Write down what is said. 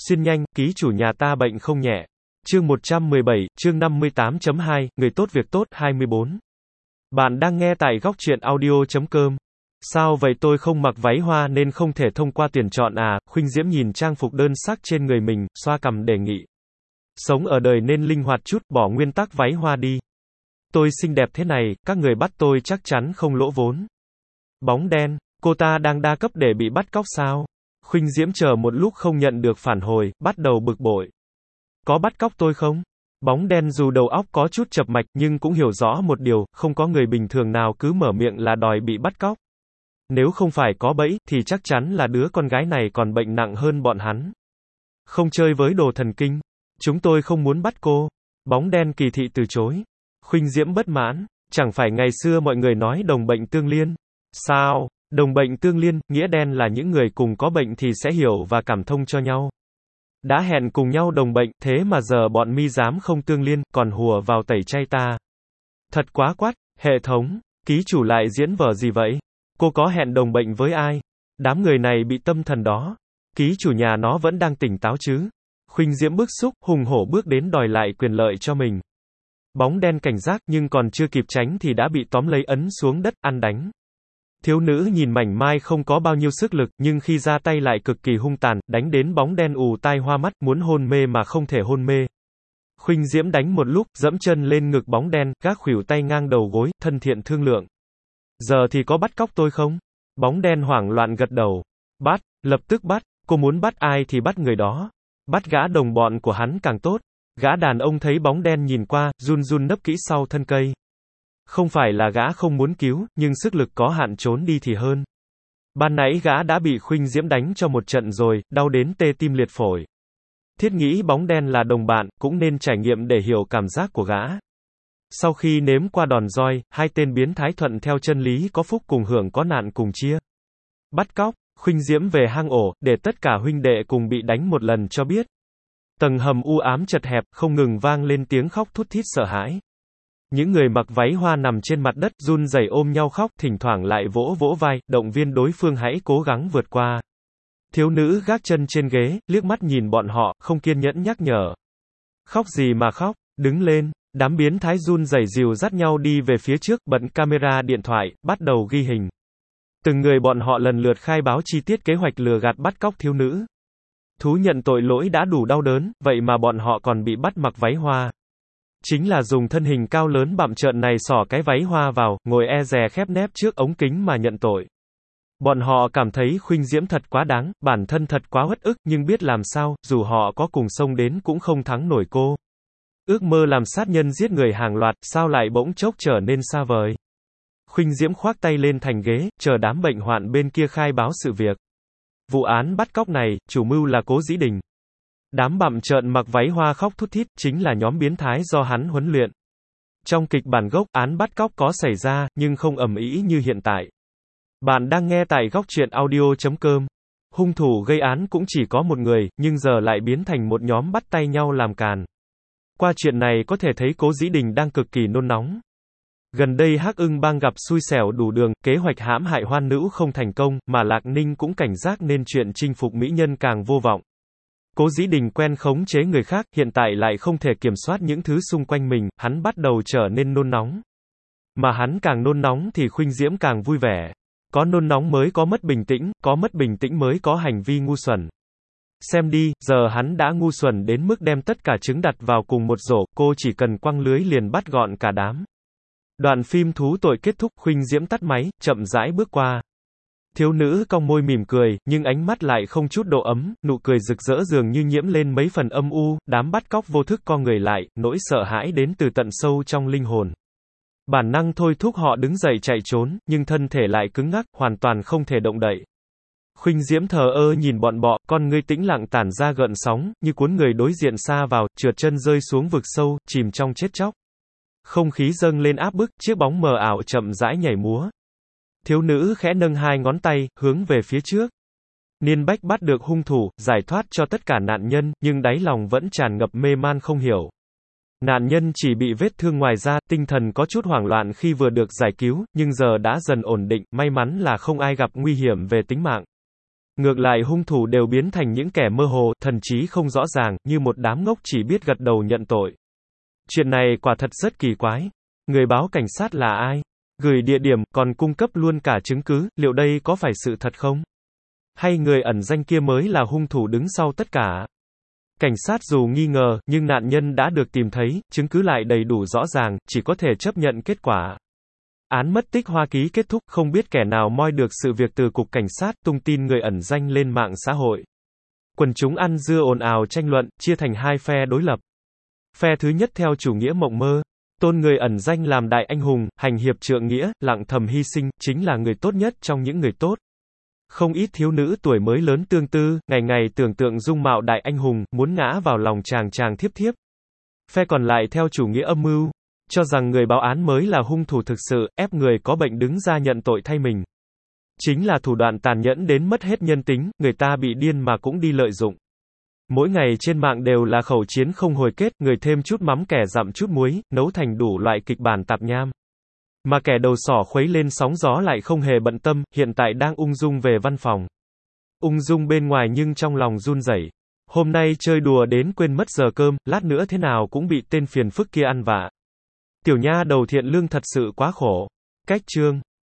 Xin nhanh, ký chủ nhà ta bệnh không nhẹ. Chương 117, chương 58.2, người tốt việc tốt, 24. Bạn đang nghe tại góc truyện audio.com. Sao vậy, tôi không mặc váy hoa nên không thể thông qua tuyển chọn à? Khuynh Diễm nhìn trang phục đơn sắc trên người mình, xoa cằm đề nghị. Sống ở đời nên linh hoạt chút, bỏ nguyên tắc váy hoa đi. Tôi xinh đẹp thế này, các người bắt tôi chắc chắn không lỗ vốn. Bóng đen, cô ta đang đa cấp để bị bắt cóc sao? Khuynh Diễm chờ một lúc không nhận được phản hồi, bắt đầu bực bội. Có bắt cóc tôi không? Bóng đen dù đầu óc có chút chập mạch nhưng cũng hiểu rõ một điều, không có người bình thường nào cứ mở miệng là đòi bị bắt cóc. Nếu không phải có bẫy, thì chắc chắn là đứa con gái này còn bệnh nặng hơn bọn hắn. Không chơi với đồ thần kinh. Chúng tôi không muốn bắt cô. Bóng đen kỳ thị từ chối. Khuynh Diễm bất mãn. Chẳng phải ngày xưa mọi người nói đồng bệnh tương liên. Sao? Đồng bệnh tương liên, nghĩa đen là những người cùng có bệnh thì sẽ hiểu và cảm thông cho nhau. Đã hẹn cùng nhau đồng bệnh, thế mà giờ bọn mi dám không tương liên, còn hùa vào tẩy chay ta. Thật quá quát, hệ thống, ký chủ lại diễn vở gì vậy? Cô có hẹn đồng bệnh với ai? Đám người này bị tâm thần đó. Ký chủ nhà nó vẫn đang tỉnh táo chứ? Khuynh Diễm bức xúc, hùng hổ bước đến đòi lại quyền lợi cho mình. Bóng đen cảnh giác nhưng còn chưa kịp tránh thì đã bị tóm lấy ấn xuống đất, ăn đánh. Thiếu nữ nhìn mảnh mai không có bao nhiêu sức lực, nhưng khi ra tay lại cực kỳ hung tàn, đánh đến bóng đen ù tai hoa mắt, muốn hôn mê mà không thể hôn mê. Khuynh Diễm đánh một lúc, dẫm chân lên ngực bóng đen, gác khuỷu tay ngang đầu gối, thân thiện thương lượng. Giờ thì có bắt cóc tôi không? Bóng đen hoảng loạn gật đầu. Bắt, lập tức bắt, cô muốn bắt ai thì bắt người đó. Bắt gã đồng bọn của hắn càng tốt. Gã đàn ông thấy bóng đen nhìn qua, run run nấp kỹ sau thân cây. Không phải là gã không muốn cứu, nhưng sức lực có hạn, trốn đi thì hơn. Ban nãy gã đã bị Khuynh Diễm đánh cho một trận rồi, đau đến tê tim liệt phổi. Thiết nghĩ bóng đen là đồng bạn, cũng nên trải nghiệm để hiểu cảm giác của gã. Sau khi nếm qua đòn roi, hai tên biến thái thuận theo chân lý có phúc cùng hưởng có nạn cùng chia. Bắt cóc, Khuynh Diễm về hang ổ, để tất cả huynh đệ cùng bị đánh một lần cho biết. Tầng hầm u ám chật hẹp, không ngừng vang lên tiếng khóc thút thít sợ hãi. Những người mặc váy hoa nằm trên mặt đất, run rẩy ôm nhau khóc, thỉnh thoảng lại vỗ vỗ vai, động viên đối phương hãy cố gắng vượt qua. Thiếu nữ gác chân trên ghế, liếc mắt nhìn bọn họ, không kiên nhẫn nhắc nhở. Khóc gì mà khóc, đứng lên. Đám biến thái run rẩy dìu dắt nhau đi về phía trước, bật camera điện thoại, bắt đầu ghi hình. Từng người bọn họ lần lượt khai báo chi tiết kế hoạch lừa gạt bắt cóc thiếu nữ. Thú nhận tội lỗi đã đủ đau đớn, vậy mà bọn họ còn bị bắt mặc váy hoa. Chính là dùng thân hình cao lớn bặm trợn này xỏ cái váy hoa vào, ngồi e dè khép nép trước ống kính mà nhận tội. Bọn họ cảm thấy Khuynh Diễm thật quá đáng, bản thân thật quá uất ức, nhưng biết làm sao, dù họ có cùng xông đến cũng không thắng nổi cô. Ước mơ làm sát nhân giết người hàng loạt, sao lại bỗng chốc trở nên xa vời. Khuynh Diễm khoác tay lên thành ghế, chờ đám bệnh hoạn bên kia khai báo sự việc. Vụ án bắt cóc này, chủ mưu là Cố Dĩ Đình. Đám bặm trợn mặc váy hoa khóc thút thít, chính là nhóm biến thái do hắn huấn luyện. Trong kịch bản gốc, án bắt cóc có xảy ra, nhưng không ầm ĩ như hiện tại. Bạn đang nghe tại góc truyện audio.com. Hung thủ gây án cũng chỉ có một người, nhưng giờ lại biến thành một nhóm bắt tay nhau làm càn. Qua chuyện này có thể thấy Cố Dĩ Đình đang cực kỳ nôn nóng. Gần đây Hắc Ưng Bang gặp xui xẻo đủ đường, kế hoạch hãm hại Hoan Nữ không thành công, mà Lạc Ninh cũng cảnh giác nên chuyện chinh phục mỹ nhân càng vô vọng. Cố Dĩ Đình quen khống chế người khác, hiện tại lại không thể kiểm soát những thứ xung quanh mình, hắn bắt đầu trở nên nôn nóng. Mà hắn càng nôn nóng thì Khuynh Diễm càng vui vẻ. Có nôn nóng mới có mất bình tĩnh, có mất bình tĩnh mới có hành vi ngu xuẩn. Xem đi, giờ hắn đã ngu xuẩn đến mức đem tất cả trứng đặt vào cùng một rổ, cô chỉ cần quăng lưới liền bắt gọn cả đám. Đoạn phim thú tội kết thúc, Khuynh Diễm tắt máy, chậm rãi bước qua. Thiếu nữ cong môi mỉm cười, nhưng ánh mắt lại không chút độ ấm, nụ cười rực rỡ dường như nhiễm lên mấy phần âm u, đám bắt cóc vô thức co người lại, nỗi sợ hãi đến từ tận sâu trong linh hồn. Bản năng thôi thúc họ đứng dậy chạy trốn, nhưng thân thể lại cứng ngắc, hoàn toàn không thể động đậy. Khuynh Diễm thờ ơ nhìn bọn bọ, con ngươi tĩnh lặng tản ra gợn sóng, như cuốn người đối diện xa vào, trượt chân rơi xuống vực sâu, chìm trong chết chóc. Không khí dâng lên áp bức, chiếc bóng mờ ảo chậm rãi nhảy múa. Thiếu nữ khẽ nâng hai ngón tay, hướng về phía trước. Niên Bách bắt được hung thủ, giải thoát cho tất cả nạn nhân, nhưng đáy lòng vẫn tràn ngập mê man không hiểu. Nạn nhân chỉ bị vết thương ngoài da, tinh thần có chút hoảng loạn khi vừa được giải cứu, nhưng giờ đã dần ổn định, may mắn là không ai gặp nguy hiểm về tính mạng. Ngược lại hung thủ đều biến thành những kẻ mơ hồ, thần trí không rõ ràng, như một đám ngốc chỉ biết gật đầu nhận tội. Chuyện này quả thật rất kỳ quái. Người báo cảnh sát là ai? Gửi địa điểm, còn cung cấp luôn cả chứng cứ, liệu đây có phải sự thật không? Hay người ẩn danh kia mới là hung thủ đứng sau tất cả? Cảnh sát dù nghi ngờ, nhưng nạn nhân đã được tìm thấy, chứng cứ lại đầy đủ rõ ràng, chỉ có thể chấp nhận kết quả. Án mất tích Hoa Ký kết thúc, không biết kẻ nào moi được sự việc từ cục cảnh sát, tung tin người ẩn danh lên mạng xã hội. Quần chúng ăn dưa ồn ào tranh luận, chia thành hai phe đối lập. Phe thứ nhất theo chủ nghĩa mộng mơ, tôn người ẩn danh làm đại anh hùng, hành hiệp trượng nghĩa, lặng thầm hy sinh, chính là người tốt nhất trong những người tốt. Không ít thiếu nữ tuổi mới lớn tương tư, ngày ngày tưởng tượng dung mạo đại anh hùng, muốn ngã vào lòng chàng chàng thiếp thiếp. Phe còn lại theo chủ nghĩa âm mưu, cho rằng người báo án mới là hung thủ thực sự, ép người có bệnh đứng ra nhận tội thay mình. Chính là thủ đoạn tàn nhẫn đến mất hết nhân tính, người ta bị điên mà cũng đi lợi dụng. Mỗi ngày trên mạng đều là khẩu chiến không hồi kết, người thêm chút mắm kẻ dặm chút muối, nấu thành đủ loại kịch bản tạp nham. Mà kẻ đầu sỏ khuấy lên sóng gió lại không hề bận tâm, hiện tại đang ung dung về văn phòng. Ung dung bên ngoài nhưng trong lòng run rẩy. Hôm nay chơi đùa đến quên mất giờ cơm, lát nữa thế nào cũng bị tên phiền phức kia ăn vạ. Tiểu nha đầu thiện lương thật sự quá khổ. Cách chương